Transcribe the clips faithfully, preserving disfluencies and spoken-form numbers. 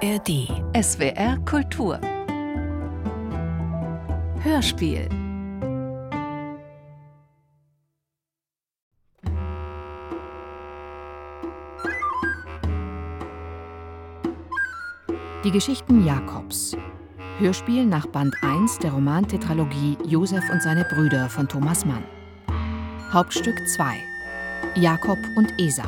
A R D. S W R Kultur. Hörspiel. Die Geschichten Jakobs. Hörspiel nach Band eins der Romantetralogie Josef und seine Brüder von Thomas Mann. Hauptstück zwei. Jakob und Esau.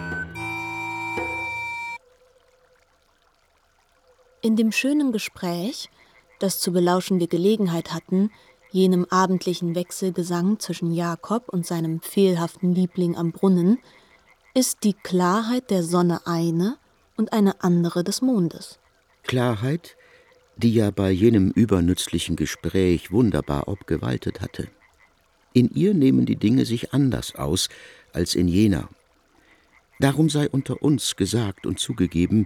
In dem schönen Gespräch, das zu belauschen wir Gelegenheit hatten, jenem abendlichen Wechselgesang zwischen Jakob und seinem fehlhaften Liebling am Brunnen, ist die Klarheit der Sonne eine und eine andere des Mondes. Klarheit, die ja bei jenem übernützlichen Gespräch wunderbar obgewaltet hatte. In ihr nehmen die Dinge sich anders aus als in jener. Darum sei unter uns gesagt und zugegeben,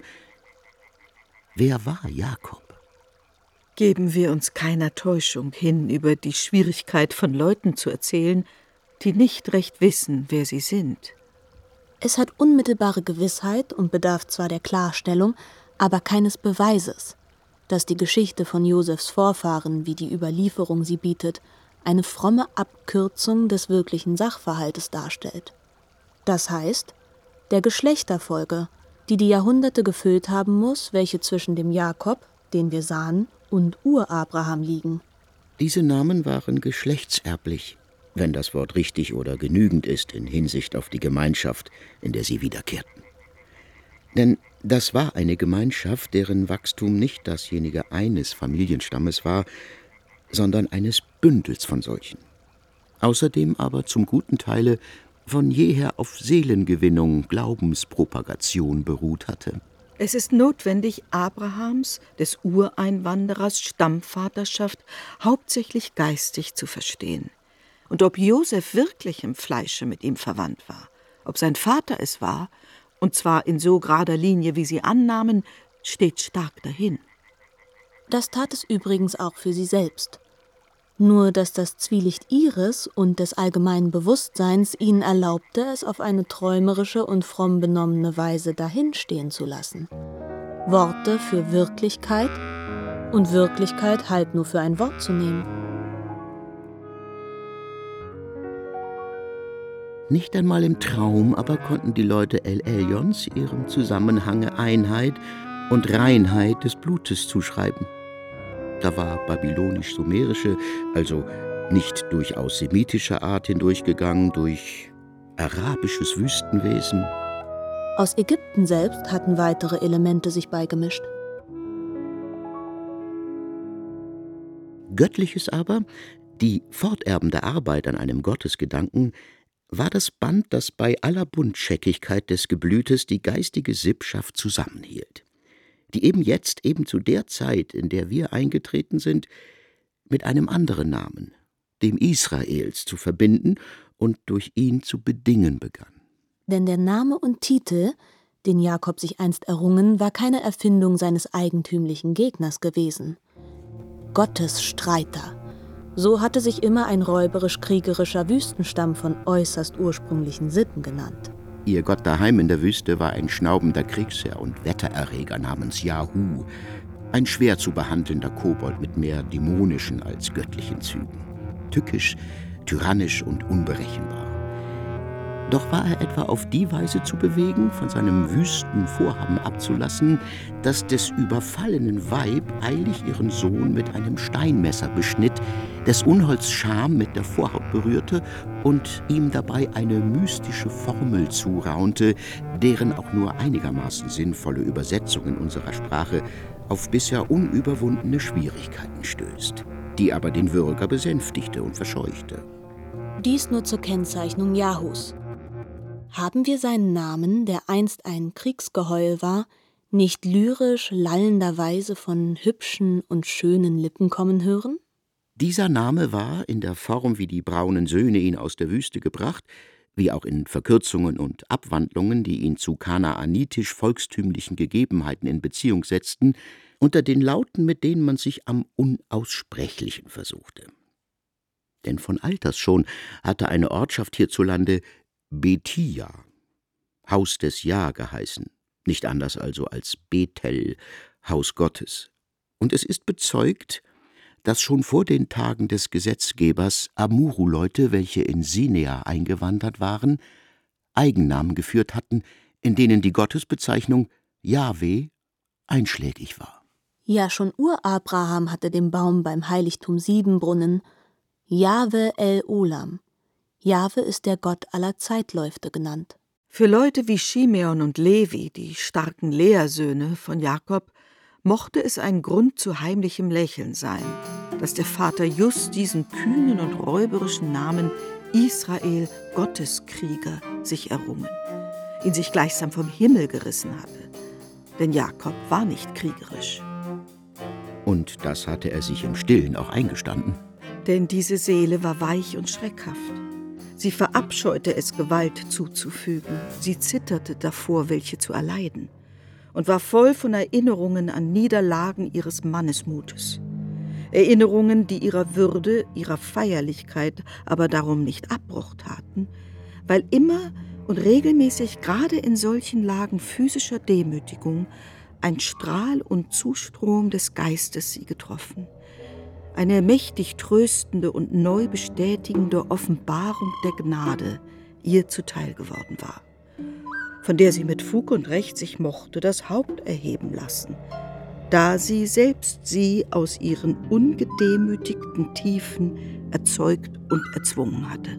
wer war Jakob? Geben wir uns keiner Täuschung hin, über die Schwierigkeit von Leuten zu erzählen, die nicht recht wissen, wer sie sind. Es hat unmittelbare Gewissheit und bedarf zwar der Klarstellung, aber keines Beweises, dass die Geschichte von Josefs Vorfahren, wie die Überlieferung sie bietet, eine fromme Abkürzung des wirklichen Sachverhaltes darstellt. Das heißt, der Geschlechterfolge, die die Jahrhunderte gefüllt haben muss, welche zwischen dem Jakob, den wir sahen, und Ur-Abraham liegen. Diese Namen waren geschlechtserblich, wenn das Wort richtig oder genügend ist in Hinsicht auf die Gemeinschaft, in der sie wiederkehrten. Denn das war eine Gemeinschaft, deren Wachstum nicht dasjenige eines Familienstammes war, sondern eines Bündels von solchen. Außerdem aber zum guten Teile von jeher auf Seelengewinnung, Glaubenspropagation beruht hatte. Es ist notwendig, Abrahams, des Ureinwanderers, Stammvaterschaft hauptsächlich geistig zu verstehen. Und ob Josef wirklich im Fleische mit ihm verwandt war, ob sein Vater es war, und zwar in so gerader Linie, wie sie annahmen, steht stark dahin. Das tat es übrigens auch für sie selbst. Nur dass das Zwielicht ihres und des allgemeinen Bewusstseins ihnen erlaubte, es auf eine träumerische und fromm benommene Weise dahinstehen zu lassen. Worte für Wirklichkeit und Wirklichkeit halt nur für ein Wort zu nehmen. Nicht einmal im Traum aber konnten die Leute El Elyons ihrem Zusammenhange Einheit und Reinheit des Blutes zuschreiben. Da war babylonisch-sumerische, also nicht durchaus semitischer Art hindurchgegangen, durch arabisches Wüstenwesen. Aus Ägypten selbst hatten weitere Elemente sich beigemischt. Göttliches aber, die forterbende Arbeit an einem Gottesgedanken, war das Band, das bei aller Buntscheckigkeit des Geblütes die geistige Sippschaft zusammenhielt, die eben jetzt, eben zu der Zeit, in der wir eingetreten sind, mit einem anderen Namen, dem Israels, zu verbinden und durch ihn zu bedingen begann. Denn der Name und Titel, den Jakob sich einst errungen, war keine Erfindung seines eigentümlichen Gegners gewesen. Gottes Streiter. So hatte sich immer ein räuberisch-kriegerischer Wüstenstamm von äußerst ursprünglichen Sitten genannt. Ihr Gott daheim in der Wüste war ein schnaubender Kriegsherr und Wettererreger namens Jahu, ein schwer zu behandelnder Kobold mit mehr dämonischen als göttlichen Zügen. Tückisch, tyrannisch und unberechenbar. Doch war er etwa auf die Weise zu bewegen, von seinem wüsten Vorhaben abzulassen, dass des überfallenen Weib eilig ihren Sohn mit einem Steinmesser beschnitt, des Unholds Scham mit der Vorhaut berührte und ihm dabei eine mystische Formel zuraunte, deren auch nur einigermaßen sinnvolle Übersetzung in unserer Sprache auf bisher unüberwundene Schwierigkeiten stößt, die aber den Würger besänftigte und verscheuchte. Dies nur zur Kennzeichnung Jahus. Haben wir seinen Namen, der einst ein Kriegsgeheul war, nicht lyrisch lallenderweise von hübschen und schönen Lippen kommen hören? Dieser Name war, in der Form, wie die braunen Söhne ihn aus der Wüste gebracht, wie auch in Verkürzungen und Abwandlungen, die ihn zu kanaanitisch-volkstümlichen Gegebenheiten in Beziehung setzten, unter den Lauten, mit denen man sich am Unaussprechlichen versuchte. Denn von alters schon hatte eine Ortschaft hierzulande Bethia, Haus des Ja geheißen, nicht anders also als Bethel, Haus Gottes. Und es ist bezeugt, dass schon vor den Tagen des Gesetzgebers Amuru-Leute, welche in Sinea eingewandert waren, Eigennamen geführt hatten, in denen die Gottesbezeichnung Jahwe einschlägig war. Ja, schon Ur-Abraham hatte dem Baum beim Heiligtum Siebenbrunnen Jahwe El-Olam. Jahwe ist der Gott aller Zeitläufte genannt. Für Leute wie Shimeon und Levi, die starken Lea-Söhne von Jakob, mochte es ein Grund zu heimlichem Lächeln sein, dass der Vater just diesen kühnen und räuberischen Namen Israel, Gotteskrieger, sich errungen, ihn sich gleichsam vom Himmel gerissen hatte. Denn Jakob war nicht kriegerisch. Und das hatte er sich im Stillen auch eingestanden. Denn diese Seele war weich und schreckhaft. Sie verabscheute es, Gewalt zuzufügen. Sie zitterte davor, welche zu erleiden. Und war voll von Erinnerungen an Niederlagen ihres Mannesmutes. Erinnerungen, die ihrer Würde, ihrer Feierlichkeit aber darum nicht Abbruch taten, weil immer und regelmäßig gerade in solchen Lagen physischer Demütigung ein Strahl und Zustrom des Geistes sie getroffen. Eine mächtig tröstende und neu bestätigende Offenbarung der Gnade ihr zuteil geworden war, von der sie mit Fug und Recht sich mochte das Haupt erheben lassen, da sie selbst sie aus ihren ungedemütigten Tiefen erzeugt und erzwungen hatte.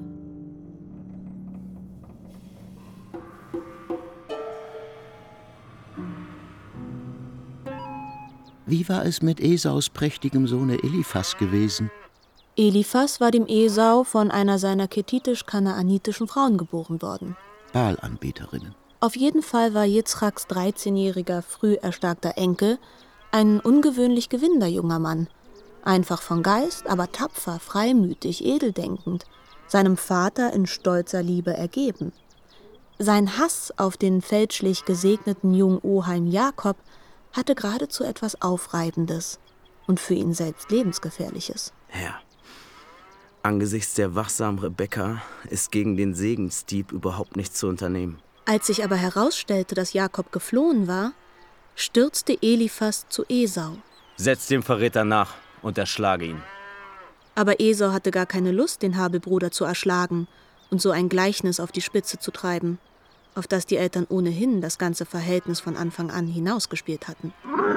Wie war es mit Esaus prächtigem Sohne Eliphas gewesen? Eliphas war dem Esau von einer seiner kethitisch-kanaanitischen Frauen geboren worden. Baalanbeterinnen. Auf jeden Fall war Jitzchaks dreizehnjähriger, früh erstarkter Enkel ein ungewöhnlich gewinnender junger Mann. Einfach von Geist, aber tapfer, freimütig, edeldenkend, seinem Vater in stolzer Liebe ergeben. Sein Hass auf den fälschlich gesegneten jungen Oheim Jakob hatte geradezu etwas Aufreibendes und für ihn selbst Lebensgefährliches. Herr, angesichts der wachsamen Rebekka ist gegen den Segensdieb überhaupt nichts zu unternehmen. Als sich aber herausstellte, dass Jakob geflohen war, stürzte Eliphas zu Esau. Setz dem Verräter nach und erschlage ihn. Aber Esau hatte gar keine Lust, den Habelbruder zu erschlagen und so ein Gleichnis auf die Spitze zu treiben, auf das die Eltern ohnehin das ganze Verhältnis von Anfang an hinausgespielt hatten.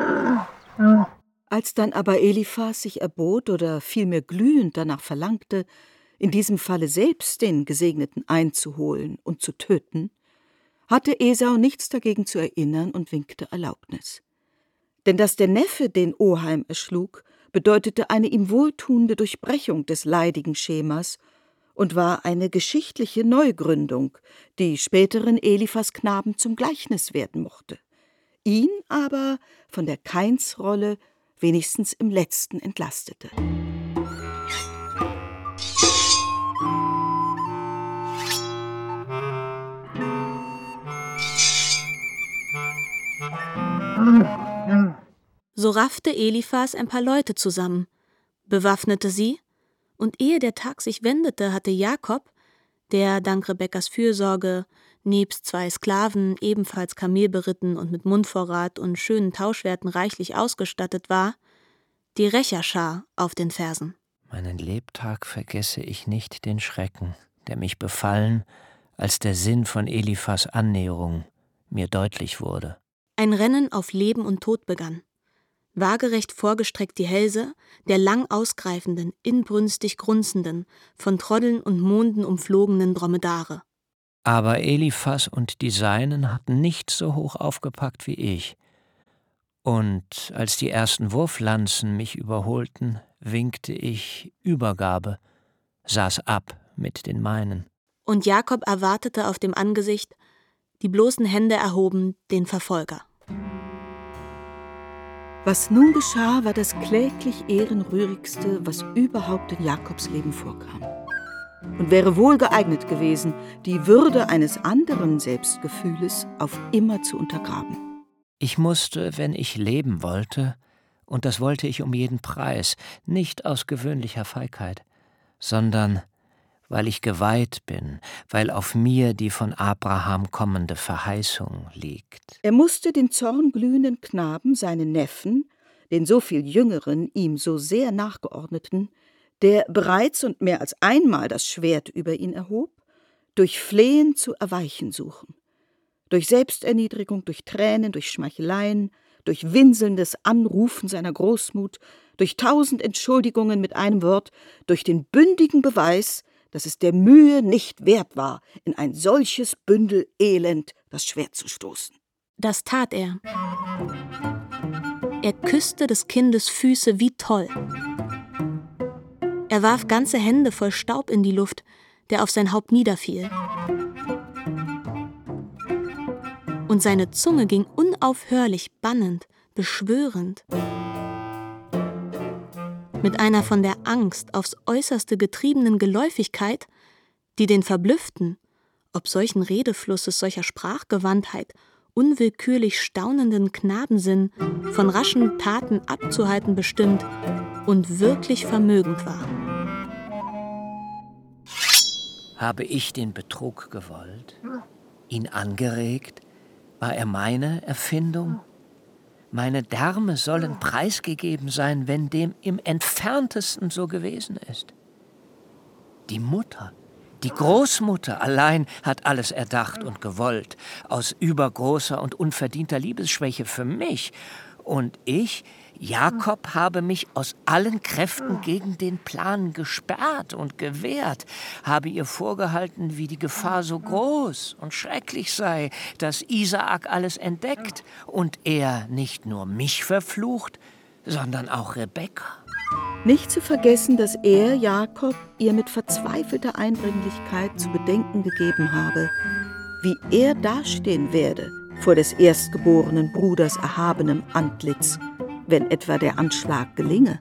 Als dann aber Eliphas sich erbot oder vielmehr glühend danach verlangte, in diesem Falle selbst den Gesegneten einzuholen und zu töten, hatte Esau nichts dagegen zu erinnern und winkte Erlaubnis. Denn dass der Neffe den Oheim erschlug, bedeutete eine ihm wohltuende Durchbrechung des leidigen Schemas und war eine geschichtliche Neugründung, die späteren Eliphas-Knaben zum Gleichnis werden mochte, ihn aber von der Kainsrolle wenigstens im Letzten entlastete. So raffte Eliphas ein paar Leute zusammen, bewaffnete sie, und ehe der Tag sich wendete, hatte Jakob, der dank Rebekkas Fürsorge nebst zwei Sklaven ebenfalls Kamel beritten und mit Mundvorrat und schönen Tauschwerten reichlich ausgestattet war, die Rächerschar auf den Fersen. Meinen Lebtag vergesse ich nicht den Schrecken, der mich befallen, als der Sinn von Eliphas Annäherung mir deutlich wurde. Ein Rennen auf Leben und Tod begann. Waagerecht vorgestreckt die Hälse der lang ausgreifenden, inbrünstig grunzenden, von Troddeln und Monden umflogenen Dromedare. Aber Eliphas und die Seinen hatten nicht so hoch aufgepackt wie ich. Und als die ersten Wurflanzen mich überholten, winkte ich Übergabe, saß ab mit den meinen. Und Jakob erwartete auf dem Angesicht, die bloßen Hände erhoben, den Verfolger. Was nun geschah, war das kläglich Ehrenrührigste, was überhaupt in Jakobs Leben vorkam. Und wäre wohl geeignet gewesen, die Würde eines anderen Selbstgefühles auf immer zu untergraben. Ich musste, wenn ich leben wollte, und das wollte ich um jeden Preis, nicht aus gewöhnlicher Feigheit, sondern weil ich geweiht bin, weil auf mir die von Abraham kommende Verheißung liegt. Er musste den zornglühenden Knaben, seinen Neffen, den so viel jüngeren, ihm so sehr nachgeordneten, der bereits und mehr als einmal das Schwert über ihn erhob, durch Flehen zu erweichen suchen. Durch Selbsterniedrigung, durch Tränen, durch Schmeicheleien, durch winselndes Anrufen seiner Großmut, durch tausend Entschuldigungen mit einem Wort, durch den bündigen Beweis, dass es der Mühe nicht wert war, in ein solches Bündel Elend das Schwert zu stoßen. Das tat er. Er küsste des Kindes Füße wie toll. Er warf ganze Hände voll Staub in die Luft, der auf sein Haupt niederfiel. Und seine Zunge ging unaufhörlich bannend, beschwörend. Mit einer von der Angst aufs Äußerste getriebenen Geläufigkeit, die den verblüfften, ob solchen Redeflusses, solcher Sprachgewandtheit, unwillkürlich staunenden Knabensinn von raschen Taten abzuhalten bestimmt und wirklich vermögend war. Habe ich den Betrug gewollt? Ihn angeregt? War er meine Erfindung? Meine Därme sollen preisgegeben sein, wenn dem im Entferntesten so gewesen ist. Die Mutter, die Großmutter allein hat alles erdacht und gewollt, aus übergroßer und unverdienter Liebesschwäche für mich. Und ich, Jakob, habe mich aus allen Kräften gegen den Plan gesperrt und gewehrt, habe ihr vorgehalten, wie die Gefahr so groß und schrecklich sei, dass Isaak alles entdeckt und er nicht nur mich verflucht, sondern auch Rebekka. Nicht zu vergessen, dass er, Jakob, ihr mit verzweifelter Eindringlichkeit zu bedenken gegeben habe, wie er dastehen werde vor des erstgeborenen Bruders erhabenem Antlitz, wenn etwa der Anschlag gelinge.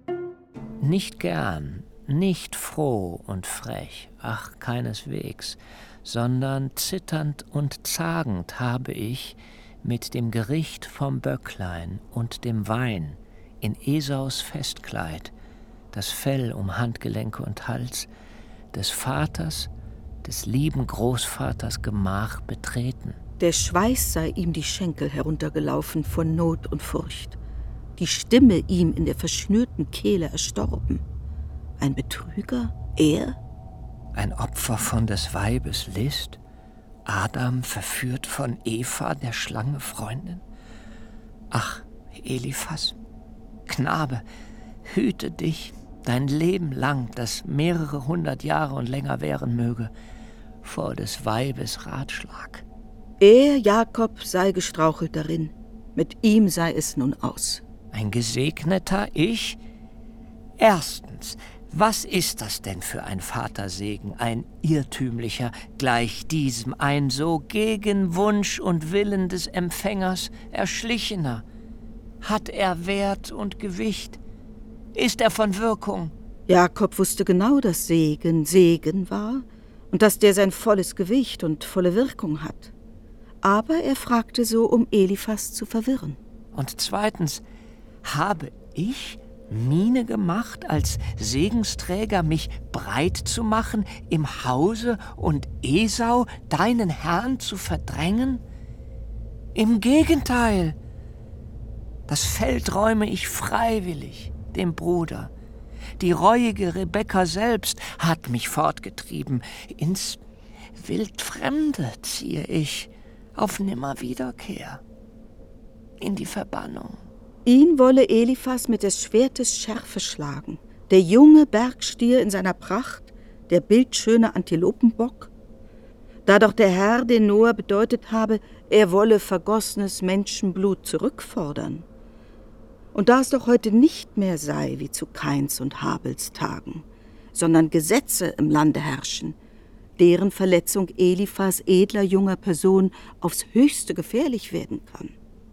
Nicht gern, nicht froh und frech, ach, keineswegs, sondern zitternd und zagend habe ich mit dem Gericht vom Böcklein und dem Wein in Esaus Festkleid, das Fell um Handgelenke und Hals, des Vaters, des lieben Großvaters Gemach betreten. Der Schweiß sei ihm die Schenkel heruntergelaufen von Not und Furcht, die Stimme ihm in der verschnürten Kehle erstorben. Ein Betrüger, er? Ein Opfer von des Weibes List? Adam verführt von Eva, der Schlange Freundin? Ach, Eliphas, Knabe, hüte dich dein Leben lang, das mehrere hundert Jahre und länger währen möge, vor des Weibes Ratschlag. Er, Jakob, sei gestrauchelt darin, mit ihm sei es nun aus. Ein gesegneter ich? Erstens, was ist das denn für ein Vatersegen, ein irrtümlicher, gleich diesem, ein so gegen Wunsch und Willen des Empfängers erschlichener? Hat er Wert und Gewicht? Ist er von Wirkung? Jakob wusste genau, dass Segen Segen war und dass der sein volles Gewicht und volle Wirkung hat. Aber er fragte so, um Eliphas zu verwirren. Und zweitens, habe ich Miene gemacht, als Segensträger mich breit zu machen im Hause und Esau, deinen Herrn, zu verdrängen? Im Gegenteil, das Feld räume ich freiwillig dem Bruder. Die reuige Rebekka selbst hat mich fortgetrieben. Ins Wildfremde ziehe ich auf Nimmerwiederkehr, in die Verbannung. Ihn wolle Eliphas mit des Schwertes Schärfe schlagen, der junge Bergstier in seiner Pracht, der bildschöne Antilopenbock. Da doch der Herr den Noah bedeutet habe, er wolle vergossenes Menschenblut zurückfordern. Und da es doch heute nicht mehr sei wie zu Kains und Habels Tagen, sondern Gesetze im Lande herrschen, deren Verletzung Eliphas edler junger Person aufs Höchste gefährlich werden kann.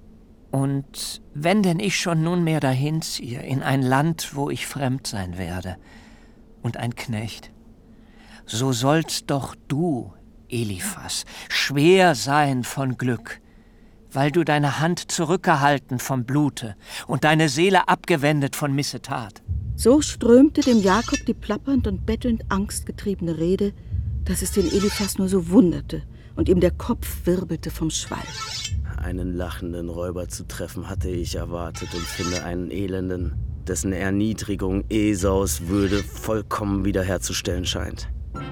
Und wenn denn ich schon nunmehr dahin ziehe, in ein Land, wo ich fremd sein werde und ein Knecht, so sollst doch du, Eliphas, schwer sein von Glück, weil du deine Hand zurückgehalten vom Blute und deine Seele abgewendet von Missetat. So strömte dem Jakob die plappernd und bettelnd angstgetriebene Rede, dass es den Eliphas nur so wunderte und ihm der Kopf wirbelte vom Schwall. Einen lachenden Räuber zu treffen, hatte ich erwartet, und finde einen Elenden, dessen Erniedrigung Esaus Würde vollkommen wiederherzustellen scheint.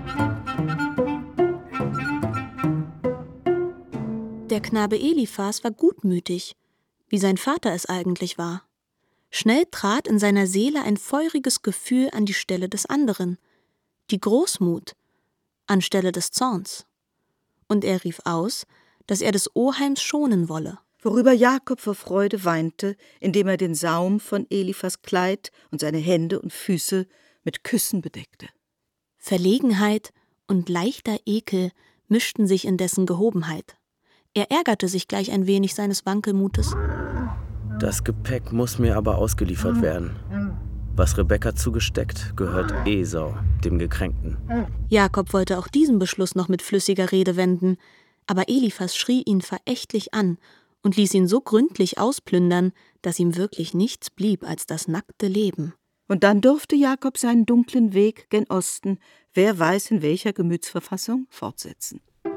Der Knabe Eliphas war gutmütig, wie sein Vater es eigentlich war. Schnell trat in seiner Seele ein feuriges Gefühl an die Stelle des anderen, die Großmut anstelle des Zorns. Und er rief aus, dass er des Oheims schonen wolle. Worüber Jakob vor Freude weinte, indem er den Saum von Eliphas Kleid und seine Hände und Füße mit Küssen bedeckte. Verlegenheit und leichter Ekel mischten sich in dessen Gehobenheit. Er ärgerte sich gleich ein wenig seines Wankelmutes. Das Gepäck muss mir aber ausgeliefert werden. Was Rebekka zugesteckt, gehört Esau, dem Gekränkten. Jakob wollte auch diesen Beschluss noch mit flüssiger Rede wenden, aber Eliphas schrie ihn verächtlich an und ließ ihn so gründlich ausplündern, dass ihm wirklich nichts blieb als das nackte Leben. Und dann durfte Jakob seinen dunklen Weg gen Osten, wer weiß in welcher Gemütsverfassung, fortsetzen.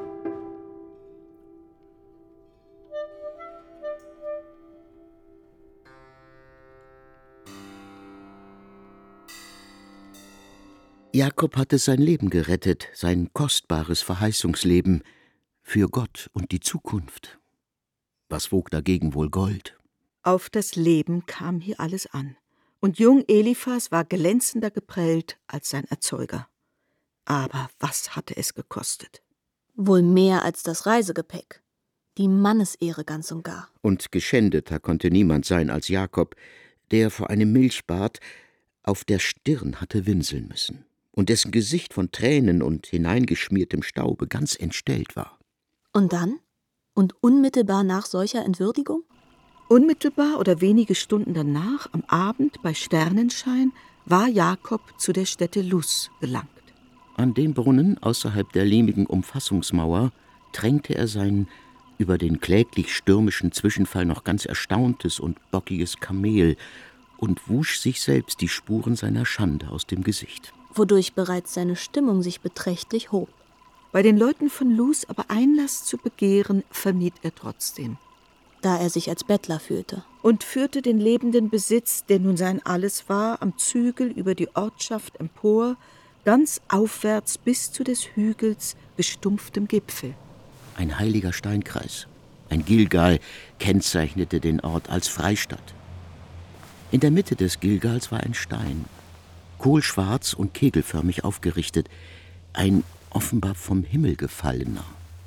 Jakob hatte sein Leben gerettet, sein kostbares Verheißungsleben, für Gott und die Zukunft. Was wog dagegen wohl Gold? Auf das Leben kam hier alles an. Und jung Eliphas war glänzender geprellt als sein Erzeuger. Aber was hatte es gekostet? Wohl mehr als das Reisegepäck. Die Mannesehre ganz und gar. Und geschändeter konnte niemand sein als Jakob, der vor einem Milchbad auf der Stirn hatte winseln müssen und dessen Gesicht von Tränen und hineingeschmiertem Staube ganz entstellt war. Und dann? Und unmittelbar nach solcher Entwürdigung? Unmittelbar oder wenige Stunden danach, am Abend bei Sternenschein, war Jakob zu der Stätte Luz gelangt. An dem Brunnen außerhalb der lehmigen Umfassungsmauer tränkte er sein über den kläglich stürmischen Zwischenfall noch ganz erstauntes und bockiges Kamel und wusch sich selbst die Spuren seiner Schande aus dem Gesicht, wodurch bereits seine Stimmung sich beträchtlich hob. Bei den Leuten von Luz aber Einlass zu begehren, vermied er trotzdem. Da er sich als Bettler fühlte. Und führte den lebenden Besitz, der nun sein Alles war, am Zügel über die Ortschaft empor, ganz aufwärts bis zu des Hügels bestumpftem Gipfel. Ein heiliger Steinkreis, ein Gilgal, kennzeichnete den Ort als Freistadt. In der Mitte des Gilgals war ein Stein, kohlschwarz und kegelförmig aufgerichtet, ein offenbar vom Himmel gefallener.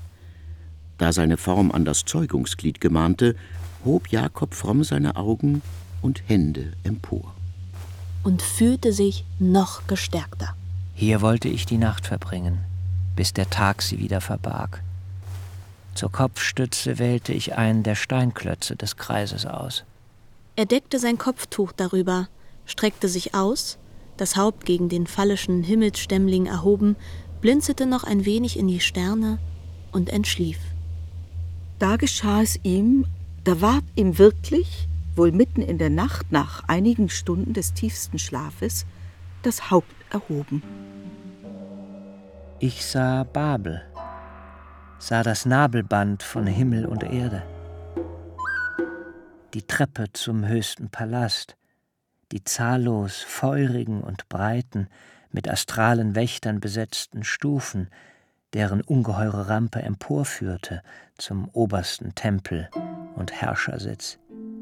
Da seine Form an das Zeugungsglied gemahnte, hob Jakob fromm seine Augen und Hände empor. Und fühlte sich noch gestärkter. Hier wollte ich die Nacht verbringen, bis der Tag sie wieder verbarg. Zur Kopfstütze wählte ich einen der Steinklötze des Kreises aus. Er deckte sein Kopftuch darüber, streckte sich aus, das Haupt gegen den fallischen Himmelsstämmling erhoben, blinzelte noch ein wenig in die Sterne und entschlief. Da geschah es ihm, da ward ihm wirklich, wohl mitten in der Nacht nach einigen Stunden des tiefsten Schlafes, das Haupt erhoben. Ich sah Babel, sah das Nabelband von Himmel und Erde, die Treppe zum höchsten Palast, die zahllos feurigen und breiten, mit astralen Wächtern besetzten Stufen, deren ungeheure Rampe emporführte zum obersten Tempel und Herrschersitz.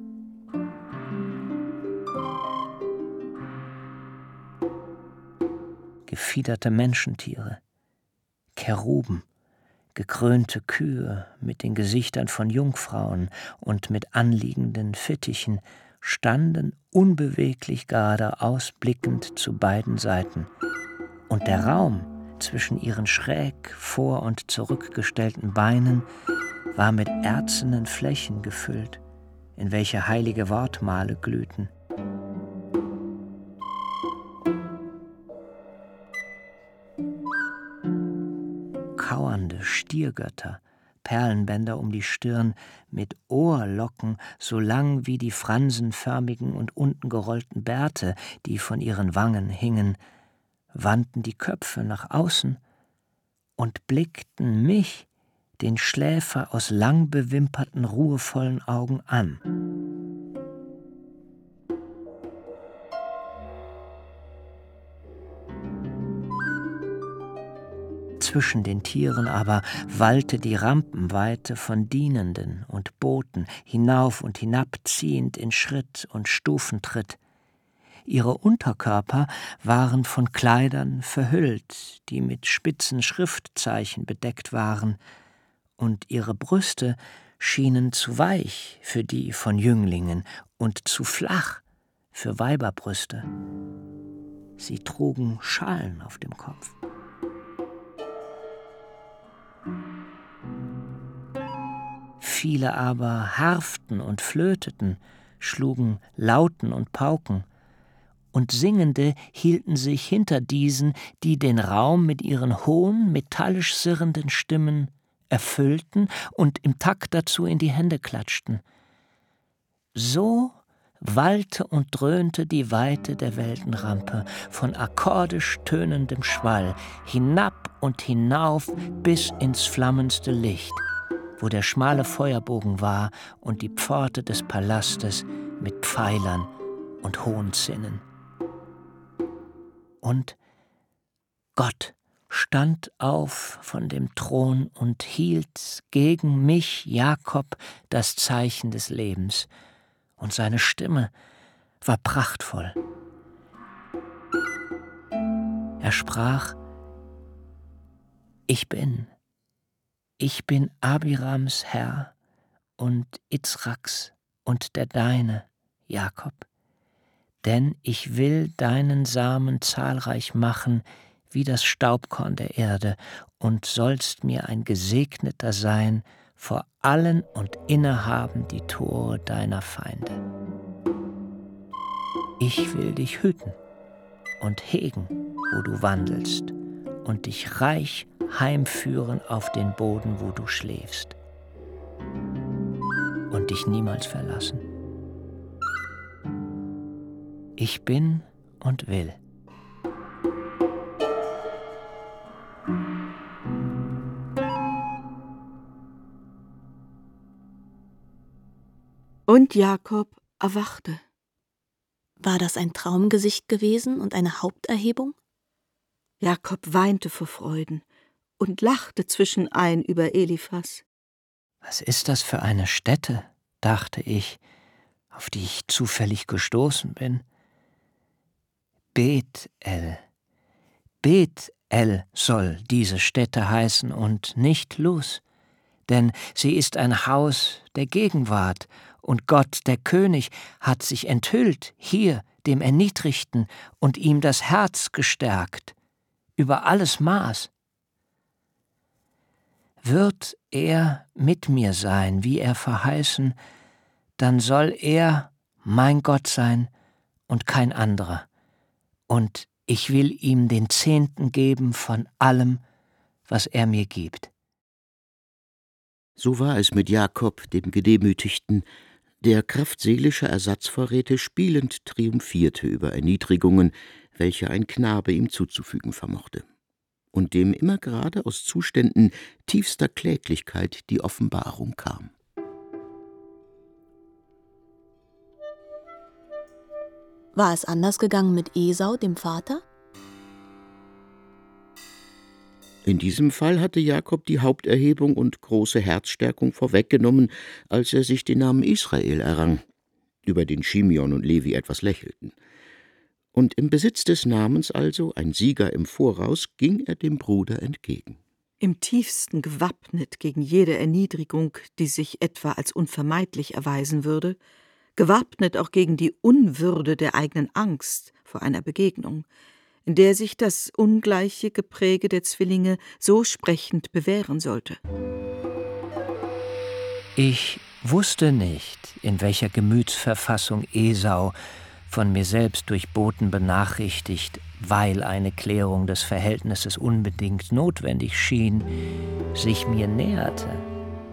Gefiederte Menschentiere, Keruben, gekrönte Kühe mit den Gesichtern von Jungfrauen und mit anliegenden Fittichen standen unbeweglich geradeaus blickend zu beiden Seiten, und der Raum zwischen ihren schräg vor- und zurückgestellten Beinen war mit erzenen Flächen gefüllt, in welche heilige Wortmale glühten. Kauernde Stiergötter Perlenbänder um die Stirn, mit Ohrlocken so lang wie die fransenförmigen und unten gerollten Bärte, die von ihren Wangen hingen, wandten die Köpfe nach außen und blickten mich, den Schläfer aus lang bewimperten, ruhevollen Augen, an. Zwischen den Tieren aber wallte die Rampenweite von Dienenden und Boten, hinauf und hinab ziehend in Schritt und Stufentritt. Ihre Unterkörper waren von Kleidern verhüllt, die mit spitzen Schriftzeichen bedeckt waren, und ihre Brüste schienen zu weich für die von Jünglingen und zu flach für Weiberbrüste. Sie trugen Schalen auf dem Kopf. Viele aber harften und flöteten, schlugen Lauten und Pauken, und Singende hielten sich hinter diesen, die den Raum mit ihren hohen, metallisch sirrenden Stimmen erfüllten und im Takt dazu in die Hände klatschten. So wallte und dröhnte die Weite der Weltenrampe von akkordisch tönendem Schwall hinab und hinauf bis ins flammendste Licht, wo der schmale Feuerbogen war und die Pforte des Palastes mit Pfeilern und hohen Zinnen. Und Gott stand auf von dem Thron und hielt gegen mich, Jakob, das Zeichen des Lebens, und seine Stimme war prachtvoll. Er sprach: Ich bin, ich bin Abirams Herr und Itzraks und der deine, Jakob, denn ich will deinen Samen zahlreich machen wie das Staubkorn der Erde, und sollst mir ein Gesegneter sein vor allen und innehaben die Tore deiner Feinde. Ich will dich hüten und hegen, wo du wandelst, und dich reich heimführen auf den Boden, wo du schläfst, und dich niemals verlassen. Ich bin und will. Und Jakob erwachte. War das ein Traumgesicht gewesen und eine Haupterhebung? Jakob weinte vor Freuden und lachte zwischenein über Eliphas. Was ist das für eine Stätte, dachte ich, auf die ich zufällig gestoßen bin. Bethel. Bethel soll diese Stätte heißen und nicht Luz, denn sie ist ein Haus der Gegenwart, und Gott, der König, hat sich enthüllt hier dem Erniedrigten und ihm das Herz gestärkt, über alles Maß. Wird er mit mir sein, wie er verheißen, dann soll er mein Gott sein und kein anderer, und ich will ihm den Zehnten geben von allem, was er mir gibt. So war es mit Jakob, dem Gedemütigten, der kraft seelischer Ersatzvorräte spielend triumphierte über Erniedrigungen, welche ein Knabe ihm zuzufügen vermochte, und dem immer gerade aus Zuständen tiefster Kläglichkeit die Offenbarung kam. War es anders gegangen mit Esau, dem Vater? In diesem Fall hatte Jakob die Haupterhebung und große Herzstärkung vorweggenommen, als er sich den Namen Israel errang, über den Shimeon und Levi etwas lächelten. Und im Besitz des Namens also, ein Sieger im Voraus, ging er dem Bruder entgegen. Im tiefsten gewappnet gegen jede Erniedrigung, die sich etwa als unvermeidlich erweisen würde, gewappnet auch gegen die Unwürde der eigenen Angst vor einer Begegnung, in der sich das ungleiche Gepräge der Zwillinge so sprechend bewähren sollte. Ich wusste nicht, in welcher Gemütsverfassung Esau, von mir selbst durch Boten benachrichtigt, weil eine Klärung des Verhältnisses unbedingt notwendig schien, sich mir näherte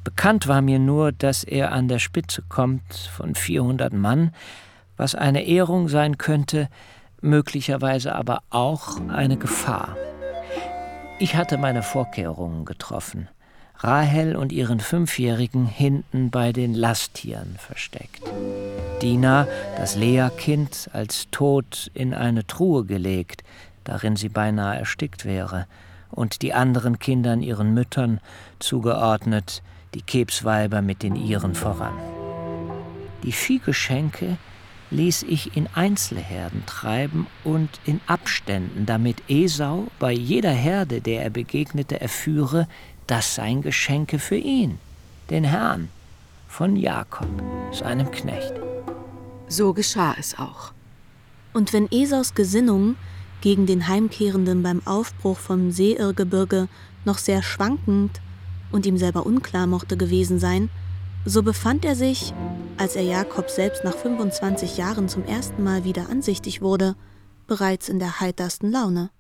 Bekannt war mir nur, dass er an der Spitze kommt von vierhundert Mann, was eine Ehrung sein könnte, möglicherweise aber auch eine Gefahr. Ich hatte meine Vorkehrungen getroffen. Rahel und ihren Fünfjährigen hinten bei den Lasttieren versteckt. Dina, das Lea-Kind, als tot in eine Truhe gelegt, darin sie beinahe erstickt wäre, und die anderen Kindern ihren Müttern zugeordnet, die Kebsweiber mit den ihren voran. Die Viehgeschenke ließ ich in Einzelherden treiben und in Abständen, damit Esau bei jeder Herde, der er begegnete, erführe, das seien Geschenke für ihn, den Herrn, von Jakob, seinem Knecht. So geschah es auch. Und wenn Esaus Gesinnungen gegen den Heimkehrenden beim Aufbruch vom Seirgebirge noch sehr schwankend und ihm selber unklar mochte gewesen sein, so befand er sich, als er Jakob selbst nach fünfundzwanzig Jahren zum ersten Mal wieder ansichtig wurde, bereits in der heitersten Laune.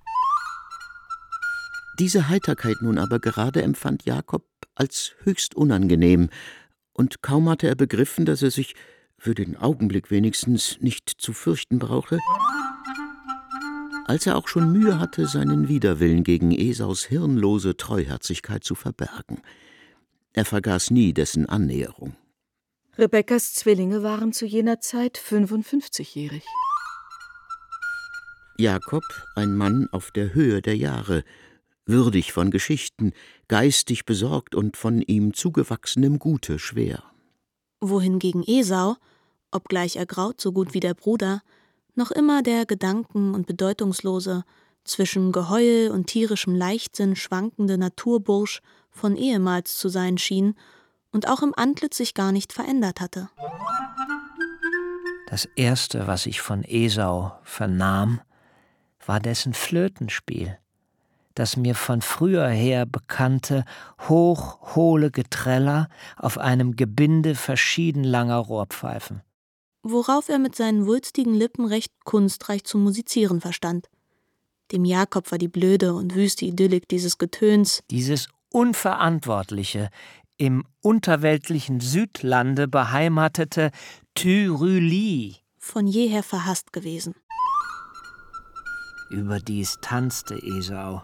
Diese Heiterkeit nun aber gerade empfand Jakob als höchst unangenehm, und kaum hatte er begriffen, dass er sich, für den Augenblick wenigstens, nicht zu fürchten brauche, als er auch schon Mühe hatte, seinen Widerwillen gegen Esaus hirnlose Treuherzigkeit zu verbergen. Er vergaß nie dessen Annäherung. Rebekkas Zwillinge waren zu jener Zeit fünfundfünfzigjährig. Jakob, ein Mann auf der Höhe der Jahre, würdig von Geschichten, geistig besorgt und von ihm zugewachsenem Gute schwer. Wohingegen Esau, obgleich ergraut so gut wie der Bruder, noch immer der gedanken- und bedeutungslose, zwischen Geheul und tierischem Leichtsinn schwankende Naturbursch von ehemals zu sein schien und auch im Antlitz sich gar nicht verändert hatte. Das Erste, was ich von Esau vernahm, war dessen Flötenspiel, das mir von früher her bekannte, hoch, hohle Geträller auf einem Gebinde verschieden langer Rohrpfeifen. Worauf er mit seinen wulstigen Lippen recht kunstreich zu musizieren verstand. Dem Jakob war die blöde und wüste Idyllik dieses Getöns, dieses unverantwortliche, im unterweltlichen Südlande beheimatete Tyryli von jeher verhasst gewesen. Überdies tanzte Esau.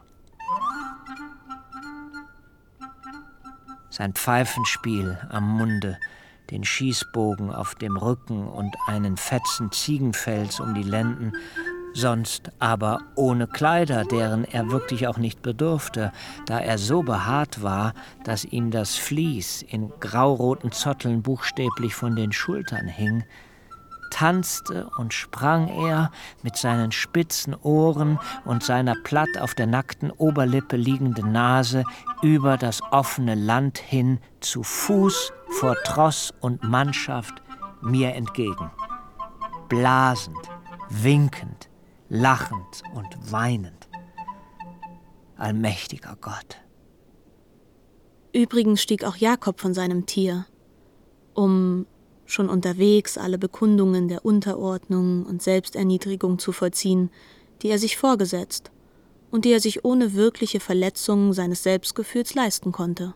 Sein Pfeifenspiel am Munde, den Schießbogen auf dem Rücken und einen Fetzen Ziegenfells um die Lenden, sonst aber ohne Kleider, deren er wirklich auch nicht bedurfte, da er so behaart war, dass ihm das Vlies in grauroten Zotteln buchstäblich von den Schultern hing, tanzte und sprang er mit seinen spitzen Ohren und seiner platt auf der nackten Oberlippe liegenden Nase über das offene Land hin zu Fuß vor Tross und Mannschaft mir entgegen. Blasend, winkend, lachend und weinend. Allmächtiger Gott. Übrigens stieg auch Jakob von seinem Tier, um schon unterwegs alle Bekundungen der Unterordnung und Selbsterniedrigung zu vollziehen, die er sich vorgesetzt und die er sich ohne wirkliche Verletzung seines Selbstgefühls leisten konnte.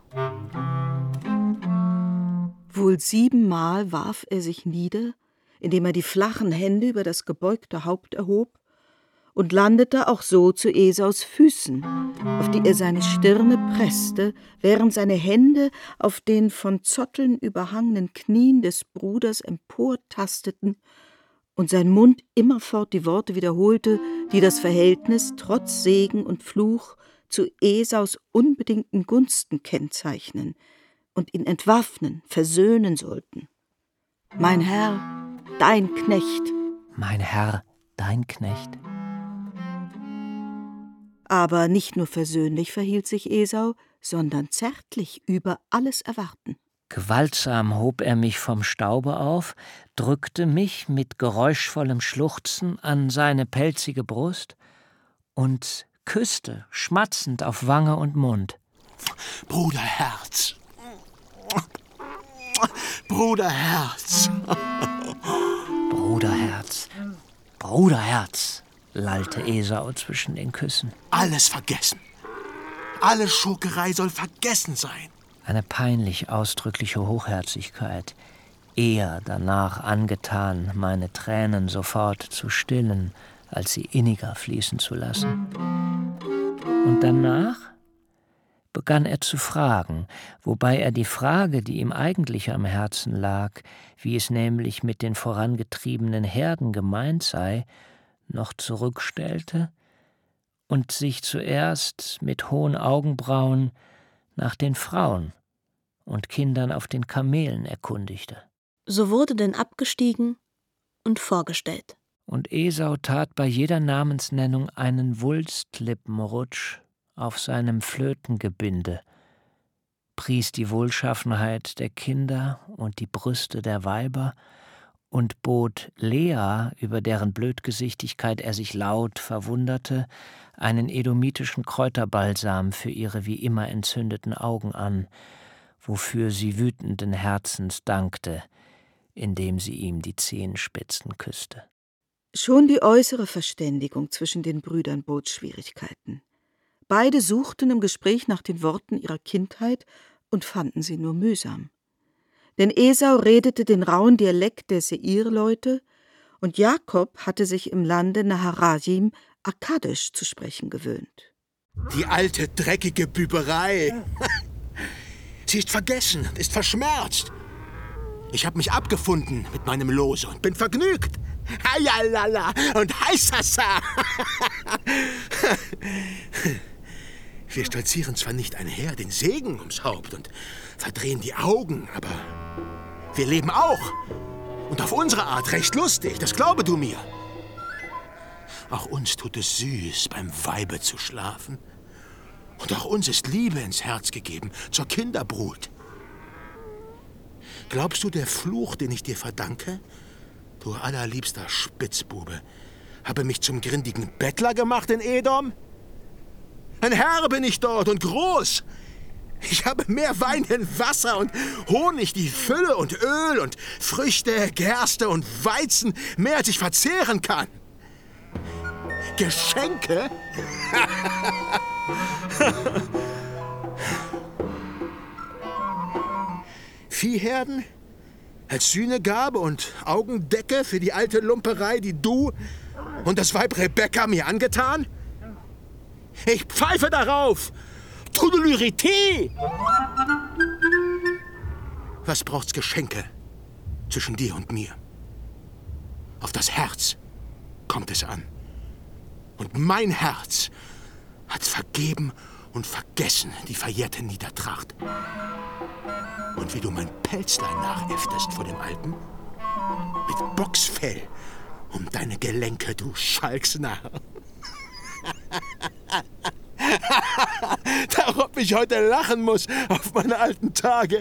Wohl siebenmal warf er sich nieder, indem er die flachen Hände über das gebeugte Haupt erhob, und landete auch so zu Esaus Füßen, auf die er seine Stirne presste, während seine Hände auf den von Zotteln überhangenen Knien des Bruders emportasteten und sein Mund immerfort die Worte wiederholte, die das Verhältnis trotz Segen und Fluch zu Esaus unbedingten Gunsten kennzeichnen und ihn entwaffnen, versöhnen sollten. Mein Herr, dein Knecht. Mein Herr, dein Knecht. Aber nicht nur versöhnlich verhielt sich Esau, sondern zärtlich über alles Erwarten. Gewaltsam hob er mich vom Staube auf, drückte mich mit geräuschvollem Schluchzen an seine pelzige Brust und küsste schmatzend auf Wange und Mund. Bruderherz, Bruderherz, Bruderherz, Bruderherz, lallte Esau zwischen den Küssen. Alles vergessen. Alle Schurkerei soll vergessen sein. Eine peinlich ausdrückliche Hochherzigkeit, eher danach angetan, meine Tränen sofort zu stillen, als sie inniger fließen zu lassen. Und danach begann er zu fragen, wobei er die Frage, die ihm eigentlich am Herzen lag, wie es nämlich mit den vorangetriebenen Herden gemeint sei, noch zurückstellte und sich zuerst mit hohen Augenbrauen nach den Frauen und Kindern auf den Kamelen erkundigte. So wurde denn abgestiegen und vorgestellt. Und Esau tat bei jeder Namensnennung einen Wulstlippenrutsch auf seinem Flötengebinde, pries die Wohlschaffenheit der Kinder und die Brüste der Weiber und bot Lea, über deren Blödgesichtigkeit er sich laut verwunderte, einen edomitischen Kräuterbalsam für ihre wie immer entzündeten Augen an, wofür sie wütenden Herzens dankte, indem sie ihm die Zehenspitzen küsste. Schon die äußere Verständigung zwischen den Brüdern bot Schwierigkeiten. Beide suchten im Gespräch nach den Worten ihrer Kindheit und fanden sie nur mühsam. Denn Esau redete den rauen Dialekt der Seir-Leute und Jakob hatte sich im Lande Naharajim Akkadisch zu sprechen gewöhnt. Die alte, dreckige Büberei. Sie ist vergessen und ist verschmerzt. Ich habe mich abgefunden mit meinem Lose und bin vergnügt. Hayalala und Heisasa. Wir stolzieren zwar nicht einher den Segen ums Haupt und verdrehen die Augen, aber wir leben auch. Und auf unsere Art recht lustig, das glaube du mir. Auch uns tut es süß, beim Weibe zu schlafen. Und auch uns ist Liebe ins Herz gegeben, zur Kinderbrut. Glaubst du, der Fluch, den ich dir verdanke, du allerliebster Spitzbube, habe mich zum grindigen Bettler gemacht in Edom? Ein Herr bin ich dort und groß. Ich habe mehr Wein in Wasser und Honig, die Fülle und Öl und Früchte, Gerste und Weizen, mehr als ich verzehren kann. Geschenke? Viehherden als Sühnegabe und Augendecke für die alte Lumperei, die du und das Weib Rebekka mir angetan? Ich pfeife darauf! Tudelürité! Was braucht's Geschenke zwischen dir und mir? Auf das Herz kommt es an. Und mein Herz hat vergeben und vergessen die verjährte Niedertracht. Und wie du mein Pelzlein nachäftest vor dem Alten, mit Bocksfell um deine Gelenke, du Schalksnarr. Darob ich heute lachen muss auf meine alten Tage.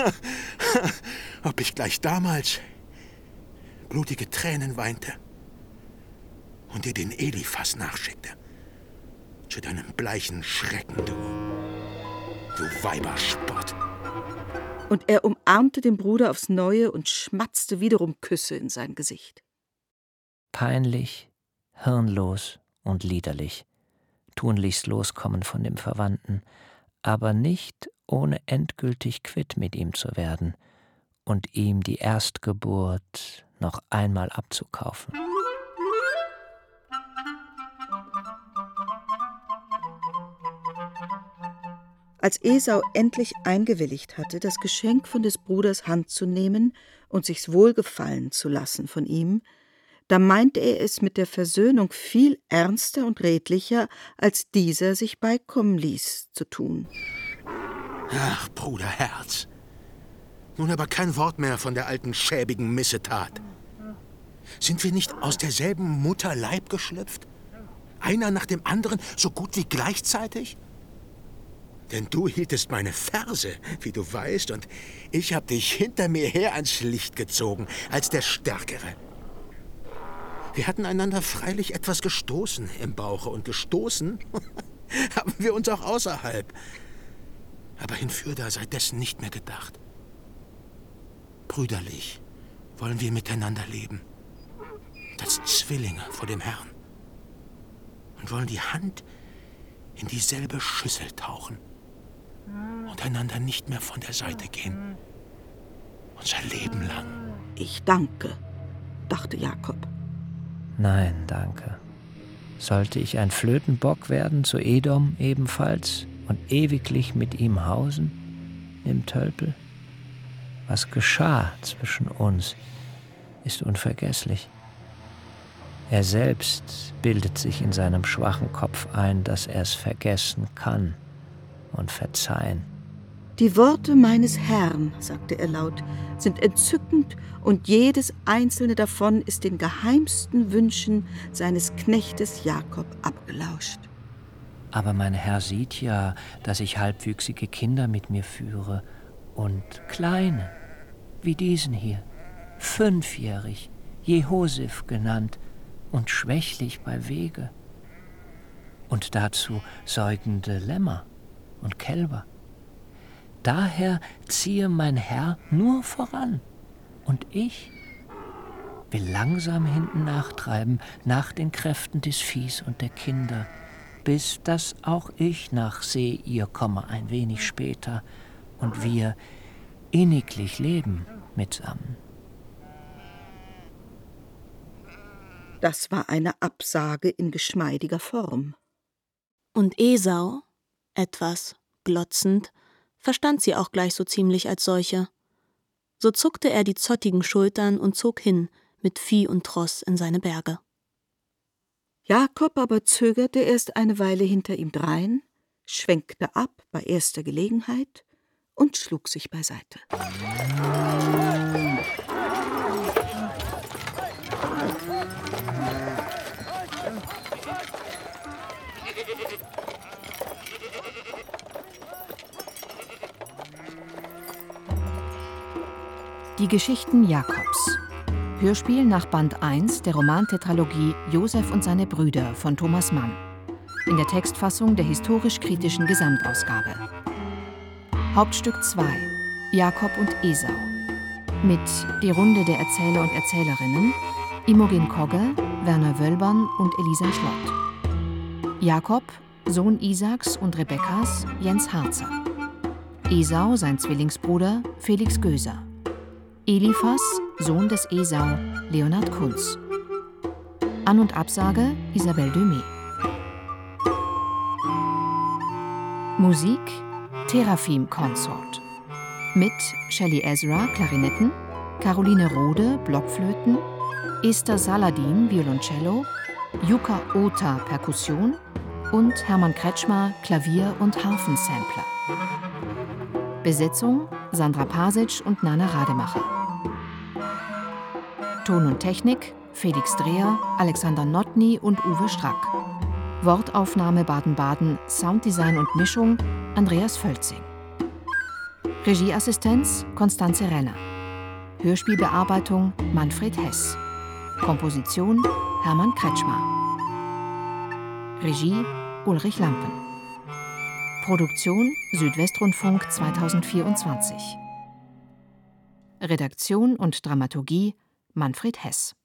Ob ich gleich damals blutige Tränen weinte und dir den Eliphas nachschickte. Zu deinem bleichen Schrecken, du, du Weiberspott. Und er umarmte den Bruder aufs Neue und schmatzte wiederum Küsse in sein Gesicht. Peinlich, hirnlos und liederlich, tunlichst loskommen von dem Verwandten, aber nicht ohne endgültig quitt mit ihm zu werden und ihm die Erstgeburt noch einmal abzukaufen. Als Esau endlich eingewilligt hatte, das Geschenk von des Bruders Hand zu nehmen und sich's wohlgefallen zu lassen von ihm, da meinte er es mit der Versöhnung viel ernster und redlicher, als dieser sich beikommen ließ, zu tun. Ach, Bruderherz. Nun aber kein Wort mehr von der alten schäbigen Missetat. Sind wir nicht aus derselben Mutter Leib geschlüpft? Einer nach dem anderen, so gut wie gleichzeitig? Denn du hieltest meine Ferse, wie du weißt, und ich hab dich hinter mir her ans Licht gezogen, als der Stärkere. Wir hatten einander freilich etwas gestoßen im Bauche, und gestoßen haben wir uns auch außerhalb. Aber hinfürder sei dessen nicht mehr gedacht. Brüderlich wollen wir miteinander leben, als Zwillinge vor dem Herrn, und wollen die Hand in dieselbe Schüssel tauchen und einander nicht mehr von der Seite gehen. Unser Leben lang. Ich danke, dachte Jakob. Nein, danke. Sollte ich ein Flötenbock werden, zu Edom ebenfalls, und ewiglich mit ihm hausen, im Tölpel? Was geschah zwischen uns, ist unvergesslich. Er selbst bildet sich in seinem schwachen Kopf ein, dass er es vergessen kann und verzeihen. Die Worte meines Herrn, sagte er laut, sind entzückend und jedes einzelne davon ist den geheimsten Wünschen seines Knechtes Jakob abgelauscht. Aber mein Herr sieht ja, dass ich halbwüchsige Kinder mit mir führe und kleine, wie diesen hier, fünfjährig, Jehosef genannt und schwächlich bei Wege. Und dazu säugende Lämmer und Kälber. Daher ziehe mein Herr nur voran und ich will langsam hinten nachtreiben nach den Kräften des Viehs und der Kinder, bis dass auch ich nach Seir komme ein wenig später und wir inniglich leben mitsammen. Das war eine Absage in geschmeidiger Form. Und Esau, etwas glotzend, verstand sie auch gleich so ziemlich als solche. So zuckte er die zottigen Schultern und zog hin mit Vieh und Tross in seine Berge. Jakob aber zögerte erst eine Weile hinter ihm drein, schwenkte ab bei erster Gelegenheit und schlug sich beiseite. Die Geschichten Jakobs. Hörspiel nach Band eins der Romantetralogie Josef und seine Brüder von Thomas Mann. In der Textfassung der historisch-kritischen Gesamtausgabe. Hauptstück zwei. Jakob und Esau. Mit Die Runde der Erzähler und Erzählerinnen Imogen Kogge, Werner Wölbern und Elisa Schlott. Jakob, Sohn Isaaks und Rebekkas, Jens Harzer. Esau, sein Zwillingsbruder, Felix Göser. Eliphas, Sohn des Esau, Leonhard Kunz. An- und Absage, Isabelle Demey. Musik, Teraphim Consort. Mit Shelley Ezra, Klarinetten, Caroline Rode, Blockflöten, Esther Saladin, Violoncello, Jukka Ota, Perkussion und Hermann Kretschmer, Klavier- und Harfensampler. Besetzung Sandra Pasic und Nana Rademacher. Ton und Technik Felix Dreher, Alexander Notny und Uwe Strack. Wortaufnahme Baden-Baden, Sounddesign und Mischung Andreas Völzing. Regieassistenz Konstanze Renner. Hörspielbearbeitung Manfred Hess. Komposition Hermann Kretschmer. Regie Ulrich Lampen. Produktion Südwestrundfunk zweitausendvierundzwanzig. Redaktion und Dramaturgie Manfred Hess.